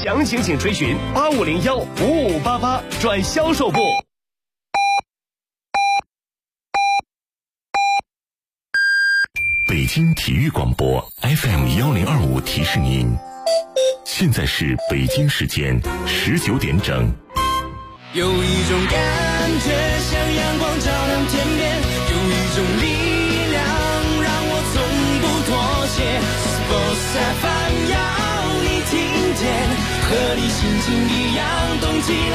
详情请垂询8501-5588转销售部。 北京体育广播 FM1025提示您，现在是北京时间19点整。 有一种感觉像阳光照亮天边，有一种力量让我从不妥协。Sports FM 要你听见，和你心情一样动起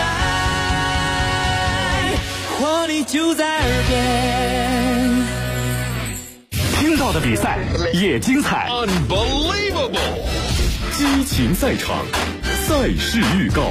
来，活力就在耳边。 听到的比赛也精彩 Unbelievable， 激情赛场，赛事预告。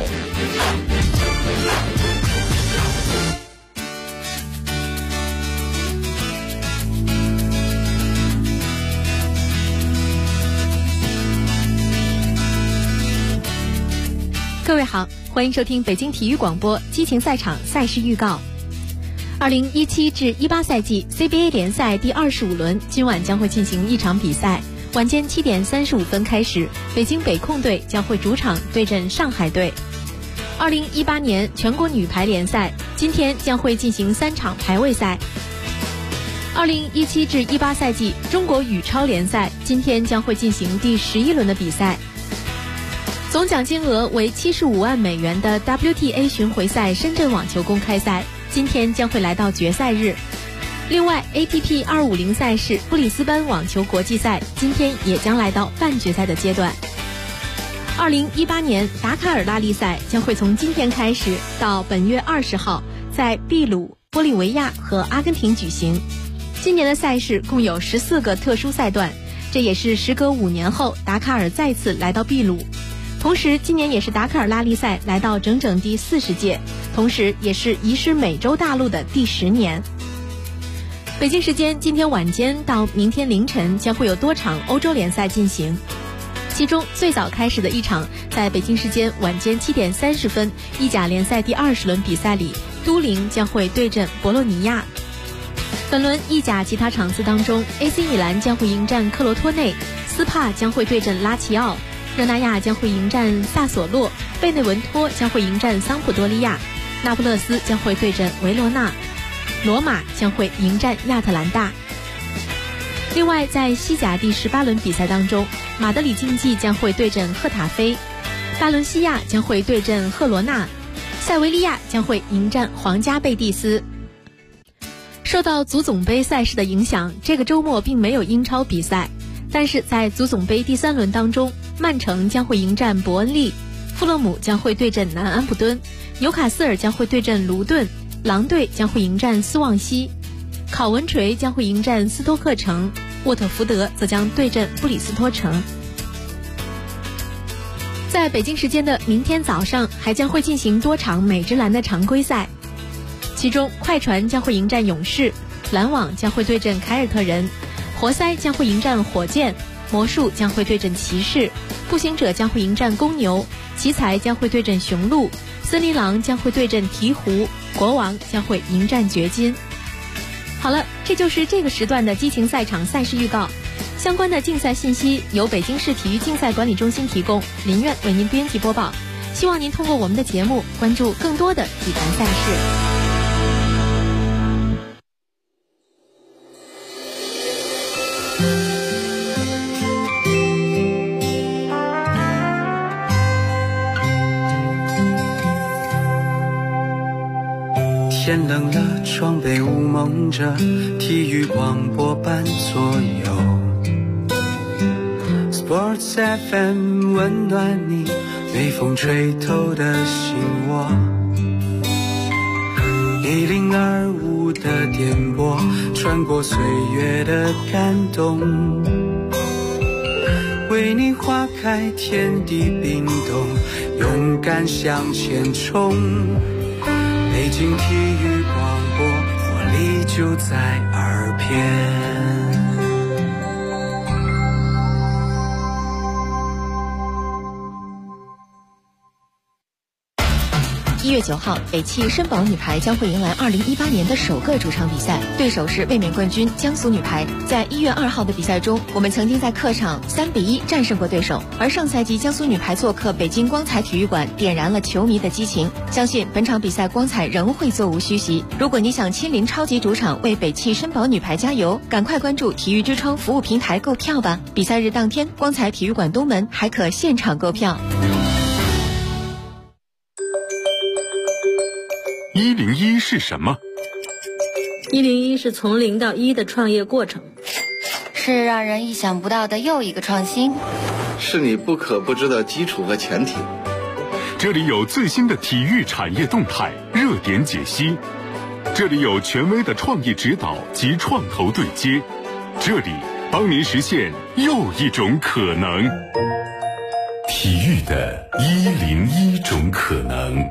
各位好，欢迎收听北京体育广播激情赛场赛事预告。2017至18赛季 CBA 联赛第25轮今晚将会进行一场比赛，晚间7点35分开始，北京北控队将会主场对阵上海队。2018年全国女排联赛今天将会进行3场排位赛。2017至18赛季中国羽超联赛今天将会进行第11轮的比赛。总奖金额为75万美元的 WTA 巡回赛深圳网球公开赛今天将会来到决赛日。另外 ATP 250赛事布里斯班网球国际赛今天也将来到半决赛的阶段。2018年达喀尔拉力赛将会从今天开始到本月20号在秘鲁、玻利维亚和阿根廷举行。今年的赛事共有14个特殊赛段，这也是时隔5年后达喀尔再次来到秘鲁。同时今年也是达喀尔拉力赛来到整整第40届，同时也是移师美洲大陆的第10年。北京时间今天晚间到明天凌晨将会有多场欧洲联赛进行，其中最早开始的一场在北京时间晚间7点30分意甲联赛第20轮比赛里，都灵将会对阵博洛尼亚。本轮意甲其他场次当中， AC 米兰将会迎战克罗托内，斯帕将会对阵拉齐奥，热那亚将会迎战萨索洛，贝内文托将会迎战桑普多利亚，那不勒斯将会对阵维罗纳，罗马将会迎战亚特兰大。另外在西甲第18轮比赛当中，马德里竞技将会对阵赫塔菲，巴伦西亚将会对阵赫罗纳，塞维利亚将会迎战皇家贝蒂斯。受到足总杯赛事的影响，这个周末并没有英超比赛，但是在足总杯第3轮当中，曼城将会迎战伯恩利，富勒姆将会对阵南安普敦，纽卡斯尔将会对阵卢顿，狼队将会迎战斯旺西，考文垂将会迎战斯托克城，沃特福德则将对阵布里斯托城。在北京时间的明天早上还将会进行多场美职篮的常规赛，其中快船将会迎战勇士，篮网将会对阵凯尔特人，活塞将会迎战火箭，魔术将会对阵骑士，步行者将会迎战公牛，奇才将会对阵雄鹿，森林狼将会对阵鹈鹕，国王将会迎战掘金。好了，这就是这个时段的激情赛场赛事预告。相关的竞赛信息由北京市体育竞赛管理中心提供，林苑为您编辑播报。希望您通过我们的节目关注更多的体坛赛事。 天冷了，窗被雾蒙着，体育广播伴左右。Sports FM 温暖你，被风吹透的心窝。1025的电波，穿过岁月的感动，为你花开，天地冰冻，勇敢向前冲。北京体育广播，活力就在耳边。 1月9号，北汽绅宝女排将会迎来2018年的首个主场比赛，对手是卫冕冠军江苏女排。在1月2号的比赛中，我们曾经在客场3-1战胜过对手，而上赛季江苏女排做客北京光彩体育馆，点燃了球迷的激情。相信本场比赛光彩仍会座无虚席。如果你想亲临超级主场为北汽绅宝女排加油，赶快关注体育之窗服务平台购票吧。比赛日当天，光彩体育馆东门还可现场购票。 101是什么 ？101是从0到1的创业过程， 是让人意想不到的又一个创新， 是你不可不知的基础和前提。 这里有最新的体育产业动态、热点解析，这里有权威的创意指导及创投对接，这里帮您实现又一种可能。 体育的101种可能。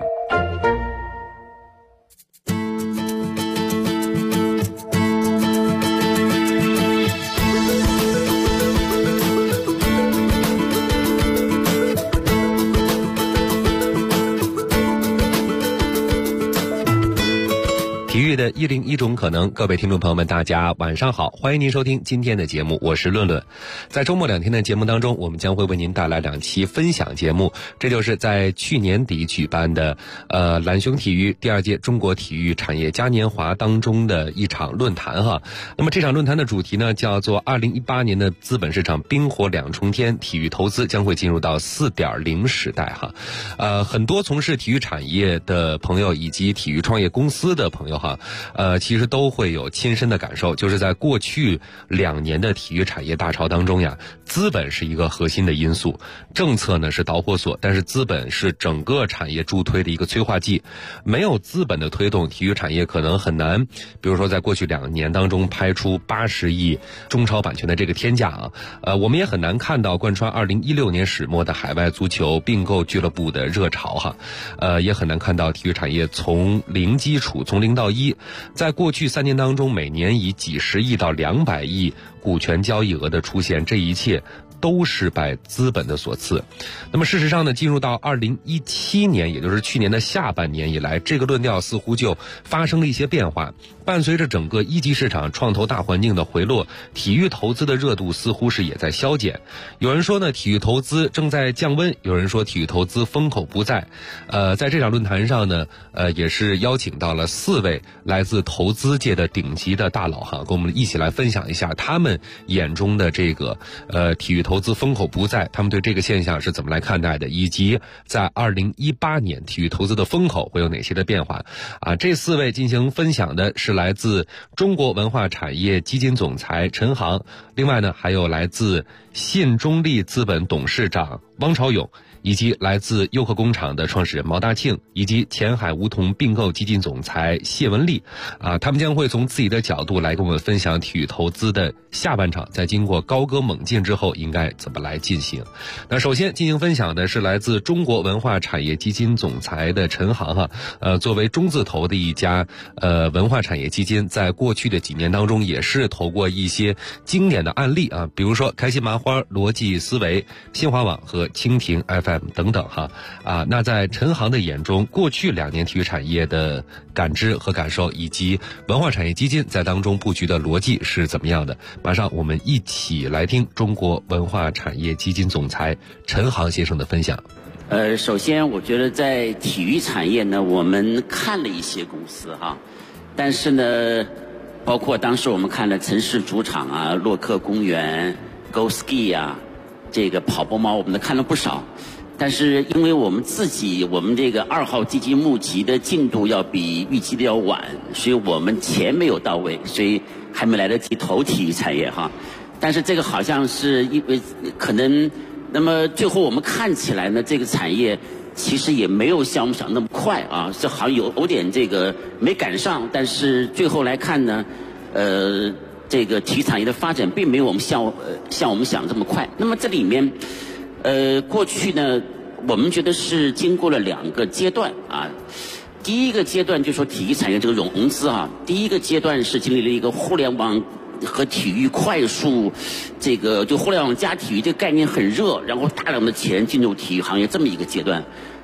体育的101种可能，各位听众朋友们，大家晚上好，欢迎您收听今天的节目，我是论论。在周末2天的节目当中，我们将会为您带来2期分享节目，这就是在去年底举办的蓝熊体育第2届中国体育产业嘉年华当中的一场论坛哈。那么这场论坛的主题呢，叫做2018年的资本市场冰火2重天，体育投资将会进入到 4.0 时代哈。很多从事体育产业的朋友以及体育创业公司的朋友哈，其实都会有亲身的感受，就是在过去2年的体育产业大潮当中呀，资本是一个核心的因素，政策呢是导火索，但是资本是整个产业助推的一个催化剂。没有资本的推动，体育产业可能很难，比如说在过去2年当中拍出80亿中超版权的这个天价啊，我们也很难看到贯穿2016年始末的海外足球并购俱乐部的热潮哈，也很难看到体育产业从零基础，从0到1，在过去3年当中，每年以几十亿到200亿股权交易额的出现，这一切都是拜资本的所赐。那么事实上呢，进入到2017年，也就是去年的下半年以来，这个论调似乎就发生了一些变化。伴随着整个一级市场创投大环境的回落，体育投资的热度似乎是也在消减。有人说呢，体育投资正在降温，有人说体育投资风口不再。在这场论坛上呢，也是邀请到了4位来自投资界的顶级的大佬哈，跟我们一起来分享一下他们眼中的这个体育投资风口不再，他们对这个现象是怎么来看待的，以及在2018年体育投资的风口会有哪些的变化啊？这4位进行分享的是来自中国文化产业基金总裁陈航，另外呢还有来自信中利资本董事长汪朝勇，以及来自优客工厂的创始人毛大庆，以及前海梧桐并购基金总裁谢文丽啊，他们将会从自己的角度来跟我们分享体育投资的下半场在经过高歌猛进之后应该怎么来进行。那首先进行分享的是来自中国文化产业基金总裁的陈航哈，作为中字头的一家文化产业基金，在过去的几年当中也是投过一些经典的案例啊，比如说开心麻花、逻辑思维、新华网和蜻蜓 FM 等等哈啊。那在陈航的眼中，过去2年体育产业的感知和感受，以及文化产业基金在当中布局的逻辑是怎么样的？马上我们一起来听中国文化产业基金总裁陈航先生的分享。 首先我觉得在体育产业呢，我们看了一些公司哈，但是呢，包括当时我们看了城市主场啊、洛克公园、Go Ski 啊，这个跑步猫我们都看了不少。但是因为我们这个2号基金募集的进度要比预期的要晚，所以我们钱没有到位，所以还没来得及投体育产业哈。但是这个好像是因为可能，那么最后我们看起来呢，这个产业其实也没有像我们想那么快啊，这好像有点这个没赶上。但是最后来看呢，这个体育产业的发展并没有我们像我们想这么快。那么这里面，过去呢，我们觉得是经过了2个阶段啊。第一个阶段就说体育产业这个融资啊，第一个阶段是经历了一个互联网和体育快速，这个就互联网加体育这个概念很热，然后大量的钱进入体育行业这么一个阶段。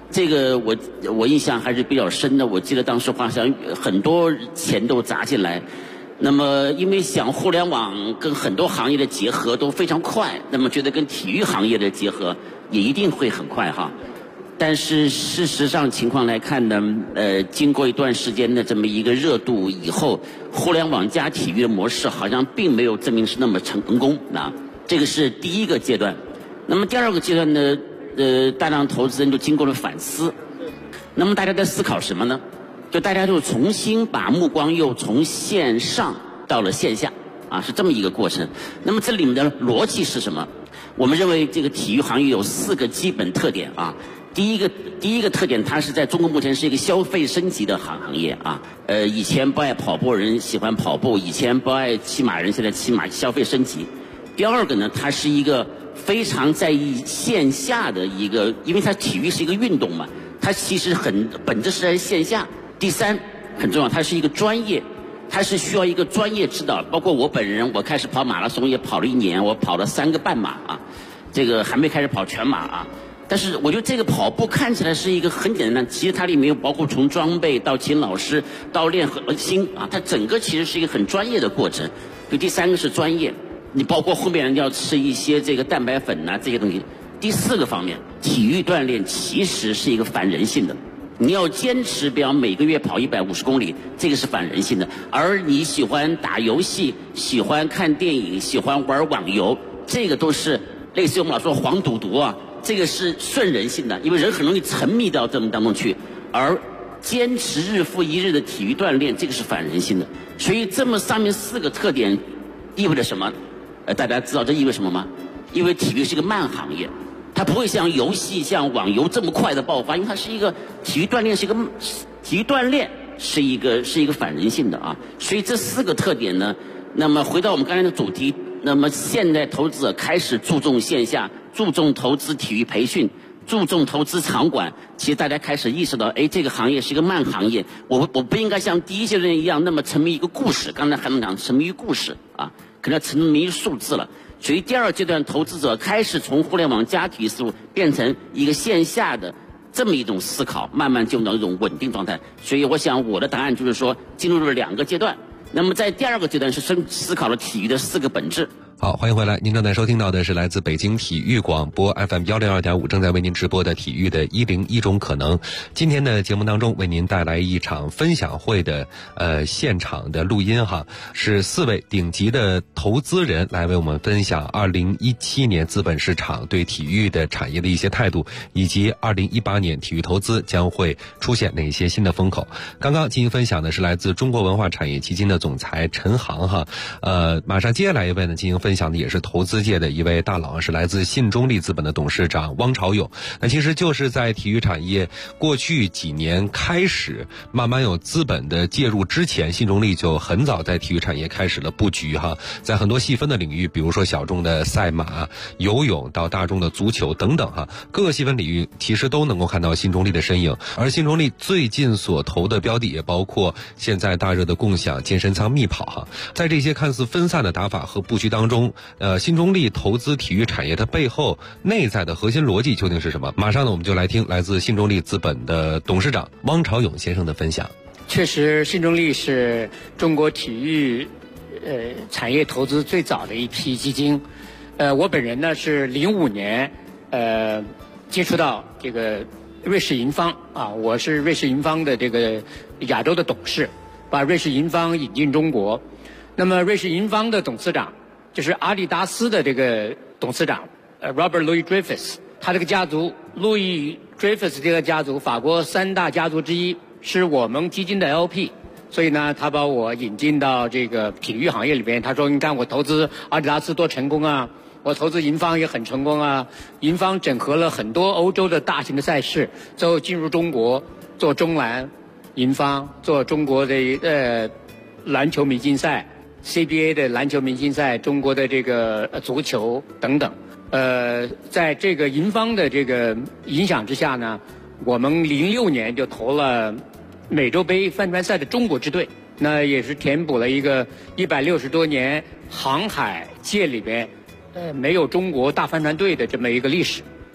这个我印象还是比较深的。我记得当时好像很多钱都砸进来。那么因为想互联网跟很多行业的结合都非常快，那么觉得跟体育行业的结合也一定会很快哈。但是事实上情况来看呢，经过一段时间的这么一个热度以后，互联网加体育的模式好像并没有证明是那么成功啊。这个是第一个阶段。那么第二个阶段呢，大量投资人就经过了反思。那么大家在思考什么呢？就大家就重新把目光又从线上到了线下啊，是这么一个过程。那么这里面的逻辑是什么？我们认为这个体育行业有4个基本特点啊。第一个特点，它是在中国目前是一个消费升级的行业啊。以前不爱跑步人喜欢跑步，以前不爱骑马人现在骑马，消费升级。第二个呢，它是一个非常在意线下的一个，因为它体育是一个运动嘛，它其实本质是在线下。第三很重要，它是一个专业，它是需要一个专业指导。包括我本人，我开始跑马拉松也跑了1年，我跑了3个半马啊，这个还没开始跑全马啊。但是我觉得这个跑步看起来是一个很简单，其实它里面有包括从装备到请老师到练核心啊，它整个其实是一个很专业的过程。就第3个是专业，你包括后面要吃一些这个蛋白粉啊这些东西。第4个方面，体育锻炼其实是一个反人性的。你要坚持，比方每个月跑150公里，这个是反人性的。而你喜欢打游戏、喜欢看电影、喜欢玩网游，这个都是类似于我们老说黄赌毒啊，这个是顺人性的，因为人很容易沉迷到这么当中去。而坚持日复一日的体育锻炼，这个是反人性的。所以这么上面4个特点意味着什么？大家知道这意味着什么吗？因为体育是一个慢行业。它不会像游戏、像网游这么快的爆发，因为它是一个体育锻炼，是一个反人性的啊。所以这4个特点呢，那么回到我们刚才的主题，那么现在投资者开始注重线下，注重投资体育培训，注重投资场馆。其实大家开始意识到，这个行业是一个慢行业，我不应该像第一阶段一样那么沉迷一个故事。刚才还能讲沉迷于故事啊，可能要沉迷于数字了。所以第2阶段，投资者开始从互联网加体育思路变成一个线下的这么一种思考，慢慢进入到一种稳定状态。所以我想我的答案就是说，进入了2个阶段。那么在第2个阶段是思考了体育的4个本质。 好，欢迎回来。您正在收听到的是来自北京体育广播 FM 102.5正在为您直播的体育的101种可能。今天的节目当中为您带来一场分享会的现场的录音哈，是4位顶级的投资人来为我们分享2017年资本市场对体育的产业的一些态度，以及2018年体育投资将会出现哪些新的风口。刚刚进行分享的是来自中国文化产业基金的总裁陈航哈，马上接下来一位呢进行分享的也是投资界的一位大佬，是来自信中利资本的董事长汪朝勇。那其实就是在体育产业过去几年开始慢慢有资本的介入之前，信中利就很早在体育产业开始了布局哈，在很多细分的领域，比如说小众的赛马、游泳到大众的足球等等哈，各个细分领域其实都能够看到信中利的身影。而信中利最近所投的标的也包括现在大热的共享健身舱密跑哈。在这些看似分散的打法和布局当中，信中利投资体育产业的背后内在的核心逻辑究竟是什么？马上呢，我们就来听来自信中利资本的董事长汪朝勇先生的分享。 确实，信中利是中国体育产业投资最早的一批基金。我本人呢是05年接触到这个瑞士银方啊，我是瑞士银方的这个亚洲的董事，把瑞士银方引进中国。那么瑞士银方的董事长就是阿迪达斯的这个董事长Robert Louis Dreyfus， 他这个家族路易 Dreyfus 这个家族，法国3大家族之一，是我们基金的 LP， 所以呢，他把我引进到这个体育行业里边。他说：“你看我投资阿迪达斯多成功啊，我投资银方也很成功啊。银方整合了很多欧洲的大型的赛事，最后进入中国做中篮，银方做中国的篮球明星赛。” CBA 的篮球明星赛，中国的这个足球等等，在这个银方的这个影响之下呢，我们06年就投了美洲杯帆船赛的中国支队，那也是填补了一个160多年航海界里边没有中国大帆船队的这么一个历史。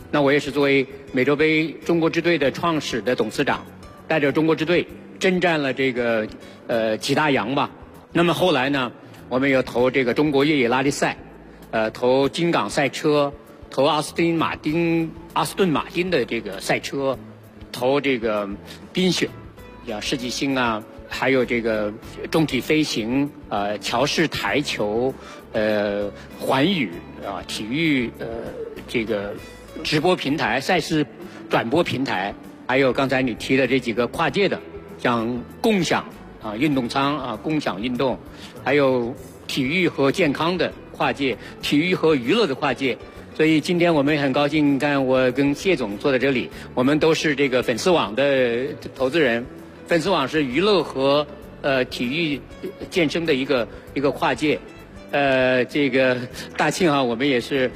那我也是作为美洲杯中国支队的创始的董事长，带着中国支队征战了这个几大洋吧。那么后来呢，我们有投这个中国越野拉力赛，投金港赛车，投阿斯顿马丁的这个赛车，投这个冰雪，像世纪星啊，还有这个重体飞行，桥式台球，环宇啊，体育这个直播平台、赛事转播平台，还有刚才你提的这几个跨界的，像共享啊运动舱啊，共享运动，还有体育和健康的跨界，体育和娱乐的跨界。所以今天我们很高兴，看我跟谢总坐在这里，我们都是这个粉丝网的投资人。粉丝网是娱乐和体育健身的一个跨界。这个大庆啊，我们也是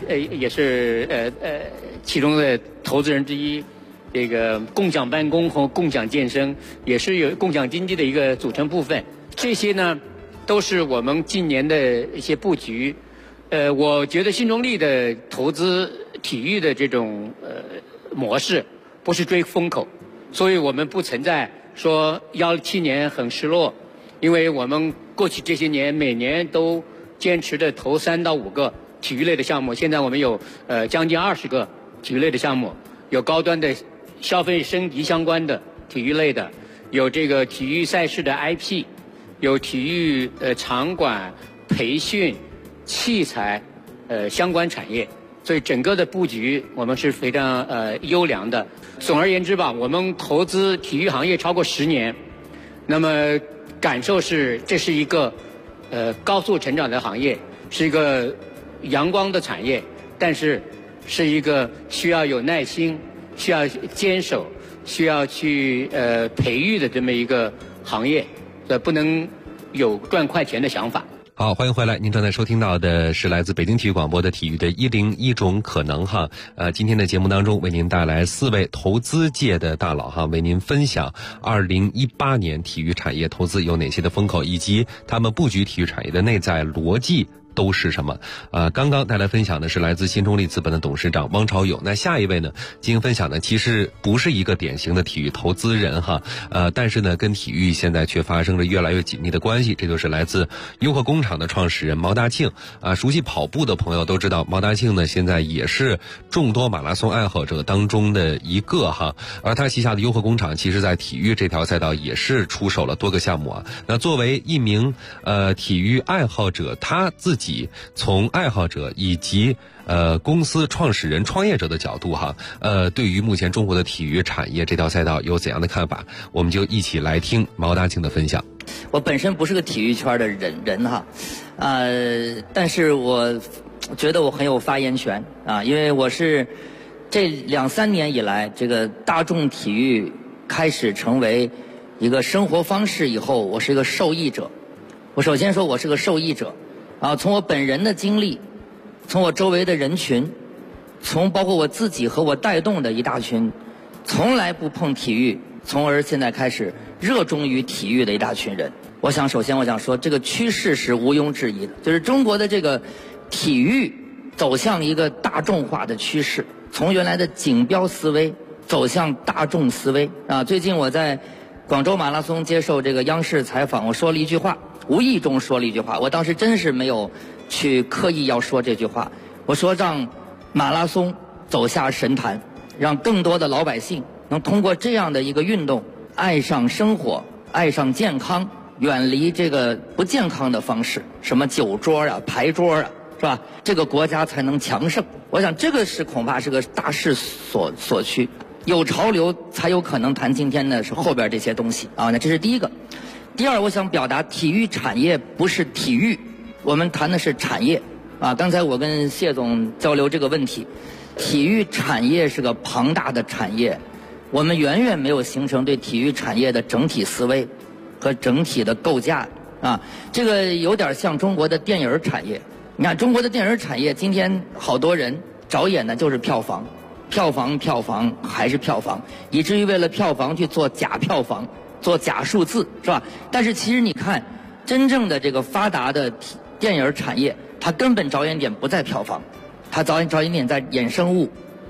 其中的投资人之一。这个共享办公和共享健身也是有共享经济的一个组成部分。这些呢，都是我们近年的一些布局。我觉得新中力的投资体育的这种模式，不是追风口，所以我们不存在说17年很失落，因为我们过去这些年每年都坚持的投3到5个体育类的项目，现在我们有将近20个体育类的项目，有高端的消费升级相关的体育类的，有这个体育赛事的 IP， 有体育场馆、培训、器材相关产业，所以整个的布局我们是非常优良的。总而言之吧，我们投资体育行业超过10年，那么感受是这是一个高速成长的行业，是一个阳光的产业，但是是一个需要有耐心、需要坚守、需要去培育的这么一个行业，不能有赚快钱的想法。 好，欢迎回来。您正在收听到的是来自北京体育广播的体育的101种可能哈。今天的节目当中为您带来4位投资界的大佬哈，为您分享2018年体育产业投资有哪些的风口，以及他们布局体育产业的内在逻辑都是什么？刚刚带来分享的是来自新中力资本的董事长汪朝勇。那下一位呢，进行分享的其实不是一个典型的体育投资人哈，但是呢，跟体育现在却发生着越来越紧密的关系。这就是来自优客工厂的创始人毛大庆。熟悉跑步的朋友都知道，毛大庆呢现在也是众多马拉松爱好者当中的一个哈。而他旗下的优客工厂，其实在体育这条赛道也是出手了多个项目啊。那作为一名体育爱好者，他自己从爱好者以及公司创始人创业者的角度哈，对于目前中国的体育产业这条赛道有怎样的看法？我们就一起来听毛大庆的分享。 我本身不是个体育圈的人哈，但是我觉得我很有发言权啊，因为我是这2-3年以来，这个大众体育开始成为一个生活方式以后，我是一个受益者。我首先说我是个受益者。从我本人的经历，从我周围的人群，从包括我自己和我带动的一大群从来不碰体育，从而现在开始热衷于体育的一大群人。首先我想说，这个趋势是毋庸置疑的，就是中国的这个体育走向一个大众化的趋势，从原来的锦标思维走向大众思维啊。最近我在广州马拉松接受这个央视采访，我说了一句话，无意中说了一句话，我当时真是没有去刻意要说这句话。我说让马拉松走下神坛，让更多的老百姓能通过这样的一个运动爱上生活，爱上健康，远离这个不健康的方式，什么酒桌啊、牌桌啊，是吧？这个国家才能强盛。我想这个是恐怕是个大势所趋，有潮流才有可能谈今天的是后边这些东西啊。那这是第一个。第二，我想表达体育产业不是体育，我们谈的是产业啊。刚才我跟谢总交流这个问题，体育产业是个庞大的产业，我们远远没有形成对体育产业的整体思维和整体的构架啊。这个有点像中国的电影产业。你看中国的电影产业，今天好多人着眼的就是票房，票房还是票房，以至于为了票房去做假票房，做假数字，是吧？但是其实你看，真正的这个发达的电影产业，它根本着眼点不在票房，它着眼点在衍生物，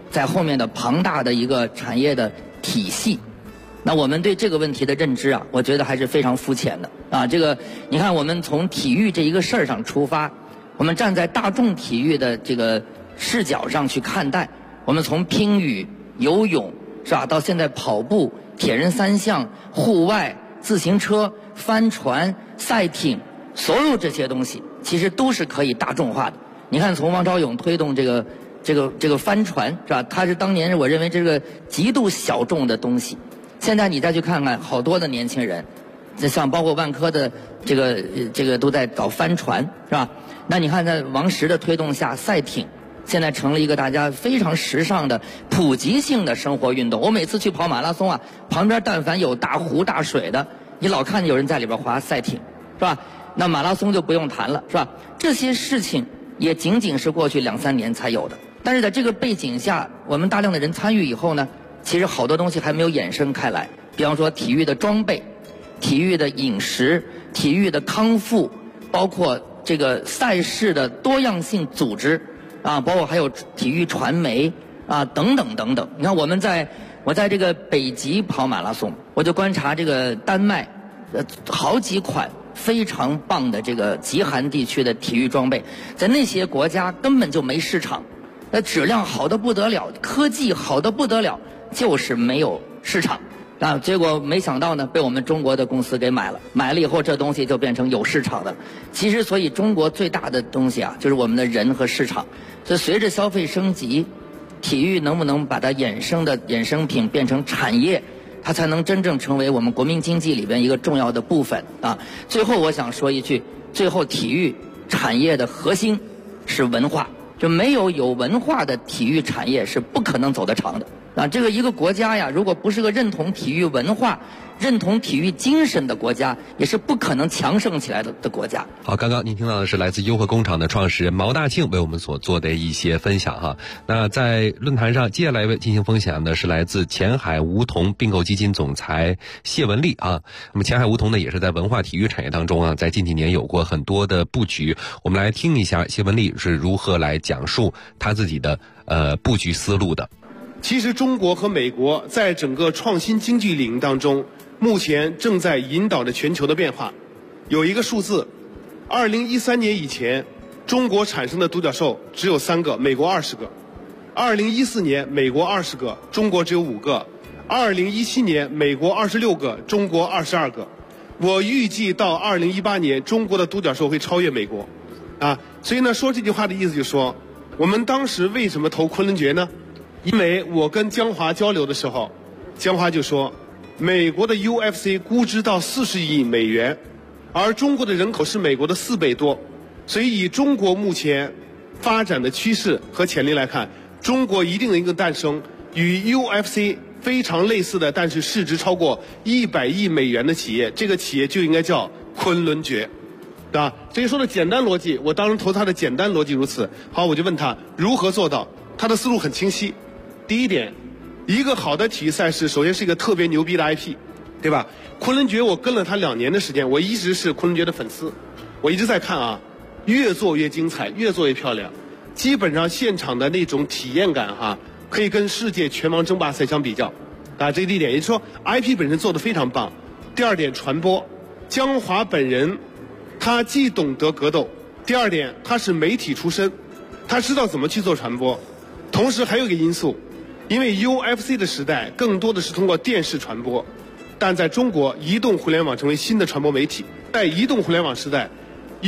在后面的庞大的一个产业的体系。那我们对这个问题的认知啊，我觉得还是非常肤浅的啊。这个你看，我们从体育这一个事儿上出发，我们站在大众体育的这个视角上去看待，我们从乒羽、游泳是吧，到现在跑步、铁人三项、户外、自行车、帆船、赛艇，所有这些东西其实都是可以大众化的。你看，从王昭勇推动这个帆船是吧，他是当年我认为这个极度小众的东西。现在你再去看看，好多的年轻人，像包括万科的这个都在搞帆船是吧？那你看在王石的推动下，赛艇现在成了一个大家非常时尚的普及性的生活运动。我每次去跑马拉松啊，旁边但凡有大湖大水的，你老看见有人在里边划赛艇是吧？那马拉松就不用谈了是吧？这些事情也仅仅是过去2-3年才有的。但是在这个背景下，我们大量的人参与以后呢，其实好多东西还没有衍生开来。比方说体育的装备、体育的饮食、体育的康复，包括这个赛事的多样性组织啊，包括还有体育传媒啊等等等等。你看我在这个北极跑马拉松，我就观察这个丹麦好几款非常棒的这个极寒地区的体育装备，在那些国家根本就没市场，质量好得不得了，科技好得不得了，就是没有市场啊。结果没想到呢，被我们中国的公司给买了以后，这东西就变成有市场的。其实所以中国最大的东西啊，就是我们的人和市场。所以随着消费升级，体育能不能把它衍生品变成产业，它才能真正成为我们国民经济里边一个重要的部分啊。最后我想说一句，最后体育产业的核心是文化，就没有文化的体育产业是不可能走得长的啊。这个一个国家呀，如果不是个认同体育文化、认同体育精神的国家，也是不可能强盛起来的国家。 好，刚刚您听到的是来自优惠工厂的创始人毛大庆为我们所做的一些分享哈。那在论坛上，接下来进行分享的是来自前海梧桐并购基金总裁谢文丽啊。那么前海梧桐呢，也是在文化体育产业当中啊，在近几年有过很多的布局。我们来听一下谢文丽是如何来讲述他自己的布局思路的。 其实中国和美国在整个创新经济领域当中，目前正在引导着全球的变化。有一个数字，2013年以前，中国产生的独角兽只有3个，美国20个；2014年，美国20个，中国只有5个；2017年，美国26个，中国22个。我预计到2018年，中国的独角兽会超越美国，啊，所以呢，说这句话的意思就是说，我们当时为什么投昆仑决呢？因为我跟江华交流的时候，江华就说，美国的 UFC 估值到40亿美元，而中国的人口是美国的4倍多，所以以中国目前发展的趋势和潜力来看，中国一定能够诞生与 UFC 非常类似的，但是市值超过100亿美元的企业，这个企业就应该叫昆仑决，对吧？所以说的简单逻辑，我当时投他的简单逻辑如此。好，我就问他如何做到，他的思路很清晰。第一点，一个好的体育赛事首先是一个特别牛逼的 IP， 对吧？昆仑决我跟了他2年的时间，我一直是昆仑决的粉丝，我一直在看啊，越做越精彩，越做越漂亮，基本上现场的那种体验感哈，可以跟世界拳王争霸赛相比较啊。这是第一点，也就是说 IP 本身做得非常棒。第二点，传播，江华本人他既懂得格斗，第二点他是媒体出身，他知道怎么去做传播。同时还有一个因素，因为 UFC 的时代更多的是通过电视传播，但在中国移动互联网成为新的传播媒体，在移动互联网时代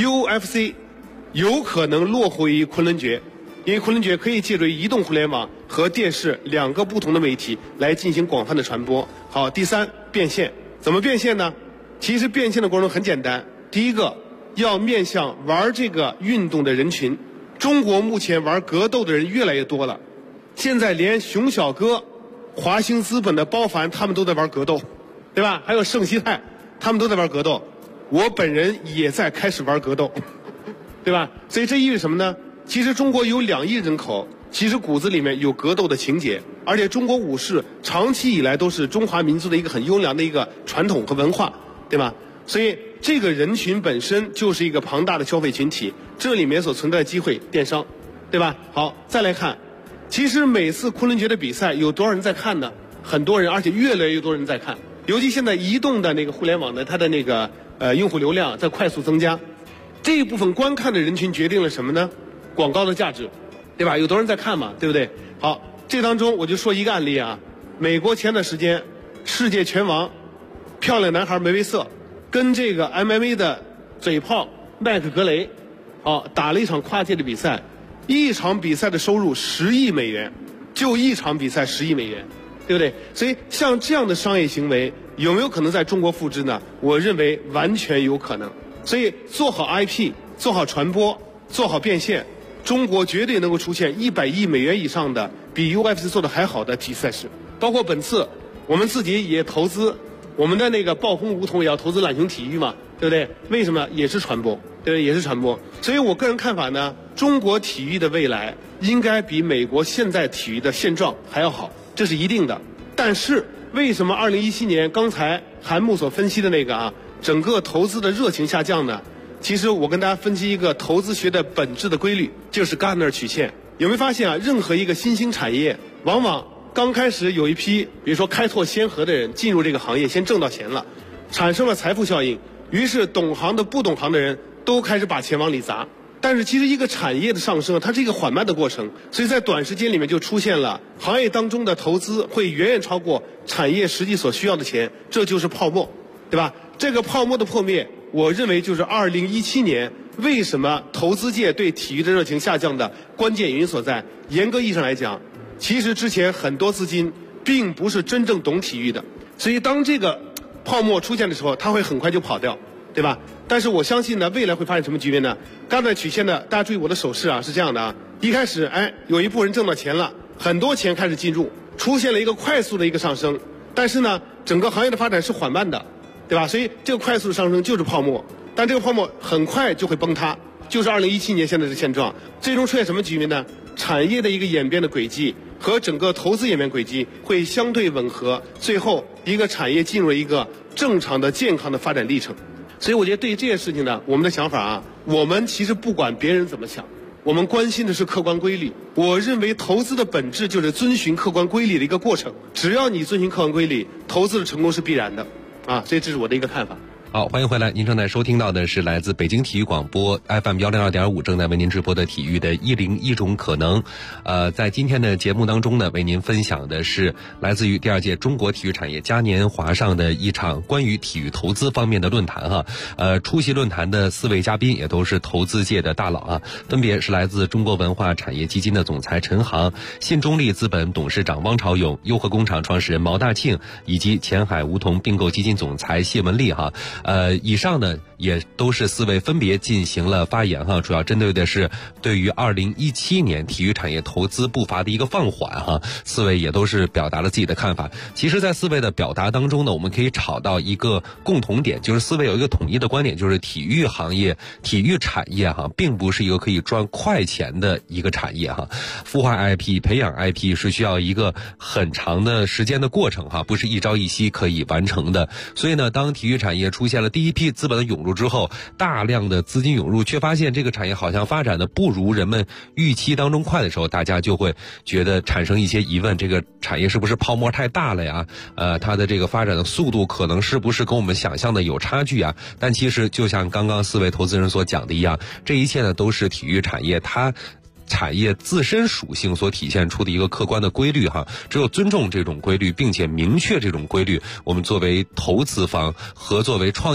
UFC 有可能落后于昆仑决，因为昆仑决可以借助于移动互联网和电视2个不同的媒体来进行广泛的传播。好，第3，变现。怎么变现呢？其实变现的过程很简单，第一个要面向玩这个运动的人群。中国目前玩格斗的人越来越多了，现在连熊小哥、华兴资本的包凡他们都在玩格斗，对吧？还有盛熙泰，他们都在玩格斗。我本人也在开始玩格斗，对吧？所以这意味着什么呢？其实中国有2亿人口，其实骨子里面有格斗的情节，而且中国武士长期以来都是中华民族的一个很优良的一个传统和文化，对吧？所以这个人群本身就是一个庞大的消费群体，这里面所存在的机会，电商，对吧？好，再来看其实每次昆仑决的比赛有多少人在看呢？很多人，而且越来越多人在看。尤其现在移动的那个互联网的它的那个用户流量在快速增加，这一部分观看的人群决定了什么呢？广告的价值，对吧？有多少人在看嘛，对不对？好，这当中我就说一个案例啊，美国前段时间世界拳王漂亮男孩梅威瑟跟这个 MMA 的嘴炮麦克格雷，打了一场跨界的比赛，一场比赛的收入10亿美元，就一场比赛10亿美元，对不对？所以像这样的商业行为有没有可能在中国复制呢？我认为完全有可能。所以做好 IP， 做好传播，做好变现，中国绝对能够出现100亿美元以上的比 UFC 做的还好的体育赛事。包括本次我们自己也投资，我们的那个爆红梧桐也要投资懒熊体育嘛，对不对？为什么？也是传播，对不对？也是传播。所以我个人看法呢，中国体育的未来应该比美国现在体育的现状还要好，这是一定的。但是为什么2017年刚才韩木所分析的那个整个投资的热情下降呢？其实我跟大家分析一个投资学的本质的规律，就是 Gartner 曲线。有没有发现任何一个新兴产业，往往刚开始有一批比如说开拓先河的人进入这个行业，先挣到钱了，产生了财富效应，于是懂行的不懂行的人都开始把钱往里砸。但是其实一个产业的上升它是一个缓慢的过程，所以在短时间里面就出现了行业当中的投资会远远超过产业实际所需要的钱，这就是泡沫，对吧？这个泡沫的破灭，我认为就是2017年为什么投资界对体育的热情下降的关键原因所在。严格意义上来讲，其实之前很多资金并不是真正懂体育的，所以当这个泡沫出现的时候，它会很快就跑掉，对吧？但是我相信呢，未来会发生什么局面呢？刚才曲线的，大家注意我的手势是这样的一开始有一部分人挣到钱了，很多钱开始进入，出现了一个快速的一个上升，但是呢，整个行业的发展是缓慢的，对吧？所以这个快速的上升就是泡沫，但这个泡沫很快就会崩塌，就是2017年现在的现状。最终出现什么局面呢？产业的一个演变的轨迹和整个投资演变轨迹会相对吻合，最后一个产业进入一个正常的健康的发展历程。所以我觉得对于这件事情呢，我们的想法我们其实不管别人怎么想，我们关心的是客观规律。我认为投资的本质就是遵循客观规律的一个过程，只要你遵循客观规律，投资的成功是必然的所以这是我的一个看法。 好，欢迎回来，您正在收听到的是来自北京体育广播 FM 102.5正在为您直播的体育的101种可能。在今天的节目当中呢，为您分享的是来自于第2届中国体育产业嘉年华上的一场关于体育投资方面的论坛出席论坛的4位嘉宾也都是投资界的大佬分别是来自中国文化产业基金的总裁陈航、信中利资本董事长汪朝勇、优和工厂创始人毛大庆以及前海梧桐并购基金总裁谢文丽以上呢也都是4位分别进行了发言主要针对的是对于2017年体育产业投资步伐的一个放缓4位也都是表达了自己的看法。其实在4位的表达当中呢，我们可以找到一个共同点，就是4位有一个统一的观点，就是体育行业、体育产业并不是一个可以赚快钱的一个产业孵化 IP、培养 IP 是需要一个很长的时间的过程不是一朝一夕可以完成的。所以呢，当体育产业出现了第一批资本的涌入之后，大量的资金涌入，却发现这个产业好像发展的不如人们预期当中快的时候，大家就会觉得产生一些疑问，这个产业是不是泡沫太大了呀？它的这个发展的速度可能是不是跟我们想象的有差距啊？但其实就像刚刚4位投资人所讲的一样，这一切呢都是体育产业它产业自身属性所体现出的一个客观的规律只有尊重这种规律，并且明确这种规律，我们作为投资方和作为创业